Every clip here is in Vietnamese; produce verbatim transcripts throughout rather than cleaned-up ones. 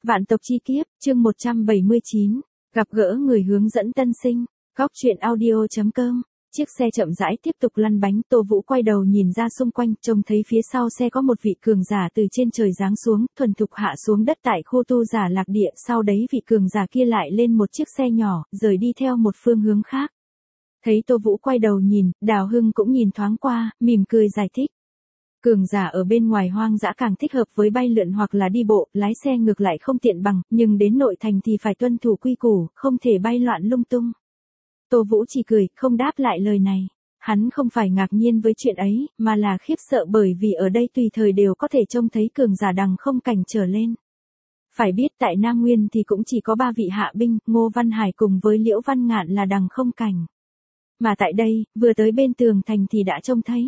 Vạn tộc chi kiếp, chương một trăm bảy mươi chín, gặp gỡ người hướng dẫn tân sinh, góc truyện audio.com. Chiếc xe chậm rãi tiếp tục lăn bánh, Tô Vũ quay đầu nhìn ra xung quanh, trông thấy phía sau xe có một vị cường giả từ trên trời giáng xuống, thuần thục hạ xuống đất tại khu tu giả lạc địa, sau đấy vị cường giả kia lại lên một chiếc xe nhỏ, rời đi theo một phương hướng khác. Thấy Tô Vũ quay đầu nhìn, Đào Hưng cũng nhìn thoáng qua, mỉm cười giải thích. Cường giả ở bên ngoài hoang dã càng thích hợp với bay lượn hoặc là đi bộ, lái xe ngược lại không tiện bằng, nhưng đến nội thành thì phải tuân thủ quy củ, không thể bay loạn lung tung. Tô Vũ chỉ cười, không đáp lại lời này. Hắn không phải ngạc nhiên với chuyện ấy, mà là khiếp sợ bởi vì ở đây tùy thời đều có thể trông thấy cường giả đằng không cảnh trở lên. Phải biết tại Nam Nguyên thì cũng chỉ có ba vị hạ binh, Ngô Văn Hải cùng với Liễu Văn Ngạn là đằng không cảnh. Mà tại đây, vừa tới bên tường thành thì đã trông thấy.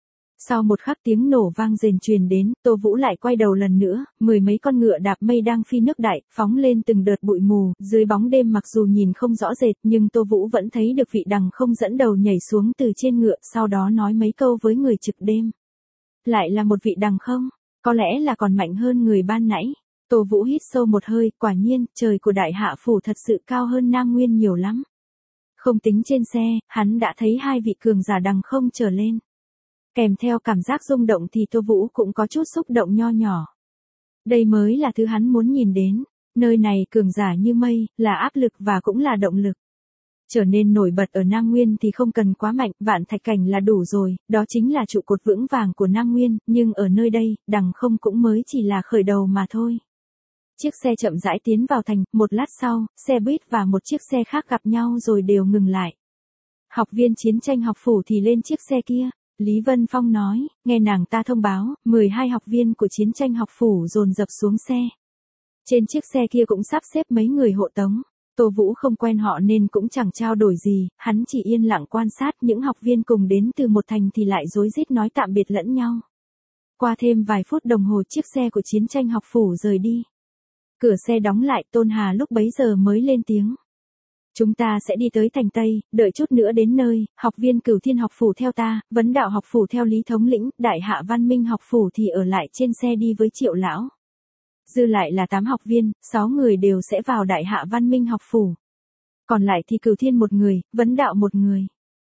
Sau một khắc tiếng nổ vang rền truyền đến, Tô Vũ lại quay đầu lần nữa, mười mấy con ngựa đạp mây đang phi nước đại, phóng lên từng đợt bụi mù, dưới bóng đêm mặc dù nhìn không rõ rệt nhưng Tô Vũ vẫn thấy được vị đằng không dẫn đầu nhảy xuống từ trên ngựa, sau đó nói mấy câu với người trực đêm. Lại là một vị đằng không, có lẽ là còn mạnh hơn người ban nãy. Tô Vũ hít sâu một hơi, quả nhiên, trời của Đại Hạ Phủ thật sự cao hơn Nam Nguyên nhiều lắm. Không tính trên xe, hắn đã thấy hai vị cường giả đằng không trở lên. Kèm theo cảm giác rung động thì Tô Vũ cũng có chút xúc động nho nhỏ. Đây mới là thứ hắn muốn nhìn đến, nơi này cường giả như mây, là áp lực và cũng là động lực. Trở nên nổi bật ở Nam Nguyên thì không cần quá mạnh, Vạn Thạch Cảnh là đủ rồi, đó chính là trụ cột vững vàng của Nam Nguyên, nhưng ở nơi đây, đằng không cũng mới chỉ là khởi đầu mà thôi. Chiếc xe chậm rãi tiến vào thành, một lát sau, xe buýt và một chiếc xe khác gặp nhau rồi đều ngừng lại. Học viên chiến tranh học phủ thì lên chiếc xe kia. Lý Vân Phong nói, nghe nàng ta thông báo, mười hai học viên của chiến tranh học phủ dồn dập xuống xe. Trên chiếc xe kia cũng sắp xếp mấy người hộ tống. Tô Vũ không quen họ nên cũng chẳng trao đổi gì, hắn chỉ yên lặng quan sát những học viên cùng đến từ một thành thì lại rối rít nói tạm biệt lẫn nhau. Qua thêm vài phút đồng hồ chiếc xe của chiến tranh học phủ rời đi. Cửa xe đóng lại, Tôn Hà lúc bấy giờ mới lên tiếng. Chúng ta sẽ đi tới thành Tây, đợi chút nữa đến nơi, học viên Cửu Thiên học phủ theo ta, Vấn Đạo học phủ theo Lý thống lĩnh, Đại Hạ Văn Minh học phủ thì ở lại trên xe đi với Triệu lão. Dư lại là tám học viên, sáu người đều sẽ vào Đại Hạ Văn Minh học phủ. Còn lại thì Cửu Thiên một người, Vấn Đạo một người.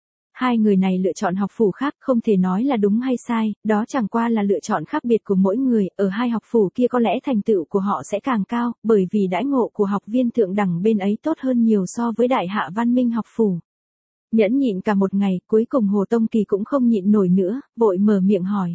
Hai người này lựa chọn học phủ khác, không thể nói là đúng hay sai, đó chẳng qua là lựa chọn khác biệt của mỗi người, ở hai học phủ kia có lẽ thành tựu của họ sẽ càng cao, bởi vì đãi ngộ của học viên thượng đẳng bên ấy tốt hơn nhiều so với Đại Hạ Văn Minh học phủ. Nhẫn nhịn cả một ngày, cuối cùng Hồ Tông Kỳ cũng không nhịn nổi nữa, vội mở miệng hỏi.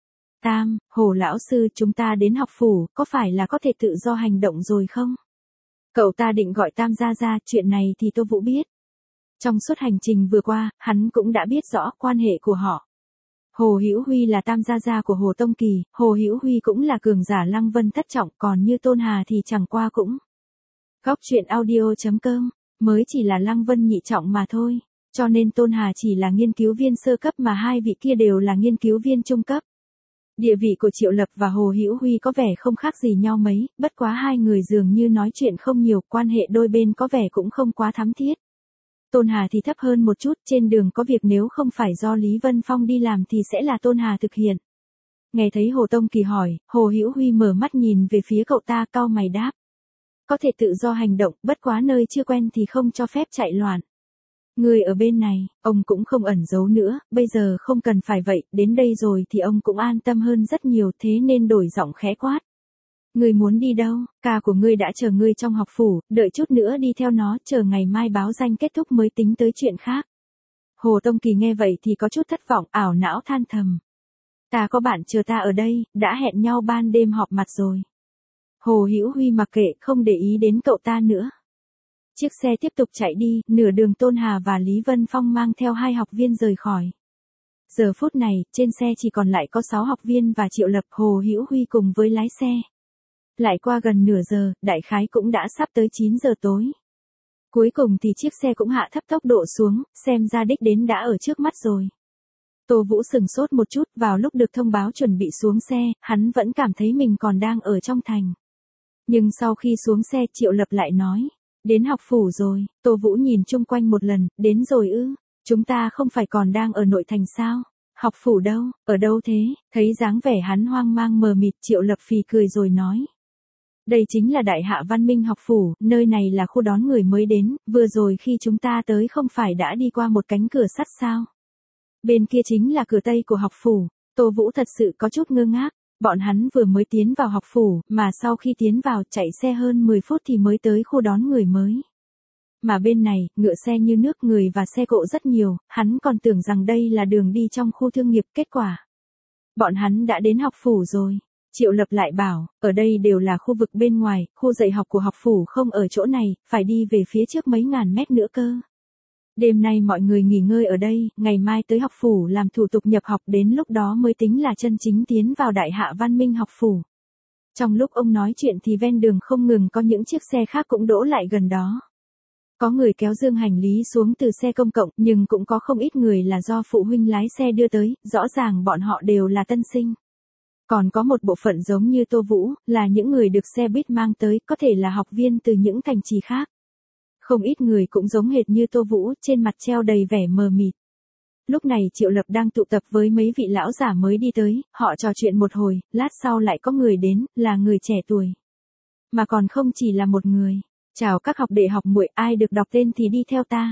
Tam, Hồ lão sư, chúng ta đến học phủ, có phải là có thể tự do hành động rồi không? Cậu ta định gọi Tam ra ra, chuyện này thì Tô Vũ biết. Trong suốt hành trình vừa qua, hắn cũng đã biết rõ quan hệ của họ. Hồ Hữu Huy là tam gia gia của Hồ Tông Kỳ, Hồ Hữu Huy cũng là cường giả Lăng Vân thất trọng, còn như Tôn Hà thì chẳng qua cũng. Góc truyện audio.com, mới chỉ là Lăng Vân nhị trọng mà thôi, cho nên Tôn Hà chỉ là nghiên cứu viên sơ cấp mà hai vị kia đều là nghiên cứu viên trung cấp. Địa vị của Triệu Lập và Hồ Hữu Huy có vẻ không khác gì nhau mấy, bất quá hai người dường như nói chuyện không nhiều, quan hệ đôi bên có vẻ cũng không quá thắm thiết. Tôn Hà thì thấp hơn một chút, trên đường có việc nếu không phải do Lý Vân Phong đi làm thì sẽ là Tôn Hà thực hiện. Nghe thấy Hồ Tông Kỳ hỏi, Hồ Hữu Huy mở mắt nhìn về phía cậu ta, cau mày đáp. Có thể tự do hành động, bất quá nơi chưa quen thì không cho phép chạy loạn. Người ở bên này, ông cũng không ẩn giấu nữa, bây giờ không cần phải vậy, đến đây rồi thì ông cũng an tâm hơn rất nhiều, thế nên đổi giọng khẽ quát. Ngươi muốn đi đâu, ca của ngươi đã chờ ngươi trong học phủ, đợi chút nữa đi theo nó, chờ ngày mai báo danh kết thúc mới tính tới chuyện khác. Hồ Tông Kỳ nghe vậy thì có chút thất vọng, ảo não than thầm. Ta có bạn chờ ta ở đây, đã hẹn nhau ban đêm họp mặt rồi. Hồ Hữu Huy mặc kệ, không để ý đến cậu ta nữa. Chiếc xe tiếp tục chạy đi, nửa đường Tôn Hà và Lý Vân Phong mang theo hai học viên rời khỏi. Giờ phút này, trên xe chỉ còn lại có sáu học viên và Triệu Lập, Hồ Hữu Huy cùng với lái xe. Lại qua gần nửa giờ, đại khái cũng đã sắp tới chín giờ tối. Cuối cùng thì chiếc xe cũng hạ thấp tốc độ xuống, xem ra đích đến đã ở trước mắt rồi. Tô Vũ sừng sốt một chút, vào lúc được thông báo chuẩn bị xuống xe, hắn vẫn cảm thấy mình còn đang ở trong thành. Nhưng sau khi xuống xe Triệu Lập lại nói, đến học phủ rồi. Tô Vũ nhìn chung quanh một lần, đến rồi ư, chúng ta không phải còn đang ở nội thành sao? Học phủ đâu, ở đâu thế? Thấy dáng vẻ hắn hoang mang mờ mịt Triệu Lập phì cười rồi nói. Đây chính là Đại Hạ Văn Minh học phủ, nơi này là khu đón người mới đến, vừa rồi khi chúng ta tới không phải đã đi qua một cánh cửa sắt sao? Bên kia chính là cửa tây của học phủ. Tô Vũ thật sự có chút ngơ ngác, bọn hắn vừa mới tiến vào học phủ, mà sau khi tiến vào chạy xe hơn mười phút thì mới tới khu đón người mới. Mà bên này, ngựa xe như nước, người và xe cộ rất nhiều, hắn còn tưởng rằng đây là đường đi trong khu thương nghiệp, kết quả. Bọn hắn đã đến học phủ rồi. Triệu Lập lại bảo, ở đây đều là khu vực bên ngoài, khu dạy học của học phủ không ở chỗ này, phải đi về phía trước mấy ngàn mét nữa cơ. Đêm nay mọi người nghỉ ngơi ở đây, ngày mai tới học phủ làm thủ tục nhập học, đến lúc đó mới tính là chân chính tiến vào Đại Hạ Văn Minh học phủ. Trong lúc ông nói chuyện thì ven đường không ngừng có những chiếc xe khác cũng đỗ lại gần đó. Có người kéo dương hành lý xuống từ xe công cộng, nhưng cũng có không ít người là do phụ huynh lái xe đưa tới, rõ ràng bọn họ đều là tân sinh. Còn có một bộ phận giống như Tô Vũ, là những người được xe buýt mang tới, có thể là học viên từ những thành trì khác. Không ít người cũng giống hệt như Tô Vũ, trên mặt treo đầy vẻ mờ mịt. Lúc này Triệu Lập đang tụ tập với mấy vị lão giả mới đi tới, họ trò chuyện một hồi, lát sau lại có người đến, là người trẻ tuổi. Mà còn không chỉ là một người. Chào các học đệ học muội, ai được đọc tên thì đi theo ta.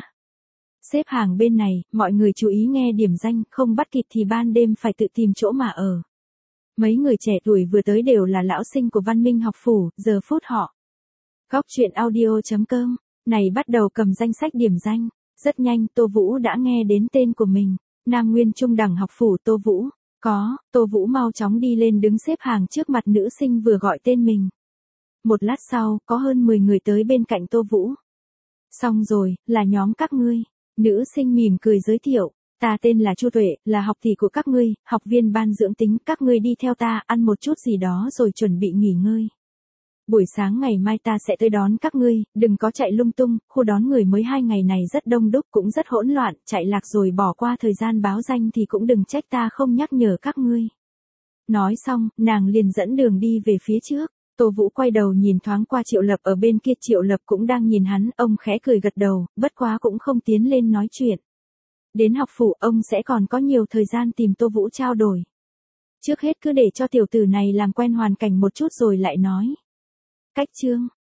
Xếp hàng bên này, mọi người chú ý nghe điểm danh, không bắt kịp thì ban đêm phải tự tìm chỗ mà ở. Mấy người trẻ tuổi vừa tới đều là lão sinh của Văn Minh học phủ, giờ phút họ. Góc truyện audio chấm com, này bắt đầu cầm danh sách điểm danh. Rất nhanh Tô Vũ đã nghe đến tên của mình. Nam Nguyên Trung Đẳng học phủ Tô Vũ. Có, Tô Vũ mau chóng đi lên đứng xếp hàng trước mặt nữ sinh vừa gọi tên mình. Một lát sau, có hơn mười người tới bên cạnh Tô Vũ. Xong rồi, là nhóm các ngươi. Nữ sinh mỉm cười giới thiệu. Ta tên là Chu Tuệ, là học tỷ của các ngươi, học viên ban dưỡng tính, các ngươi đi theo ta, ăn một chút gì đó rồi chuẩn bị nghỉ ngơi. Buổi sáng ngày mai ta sẽ tới đón các ngươi, đừng có chạy lung tung, khu đón người mới hai ngày này rất đông đúc cũng rất hỗn loạn, chạy lạc rồi bỏ qua thời gian báo danh thì cũng đừng trách ta không nhắc nhở các ngươi. Nói xong, nàng liền dẫn đường đi về phía trước. Tô Vũ quay đầu nhìn thoáng qua Triệu Lập ở bên kia, Triệu Lập cũng đang nhìn hắn, ông khẽ cười gật đầu, bất quá cũng không tiến lên nói chuyện. Đến học phủ ông sẽ còn có nhiều thời gian tìm Tô Vũ trao đổi. Trước hết cứ để cho tiểu tử này làm quen hoàn cảnh một chút rồi lại nói. Cách chương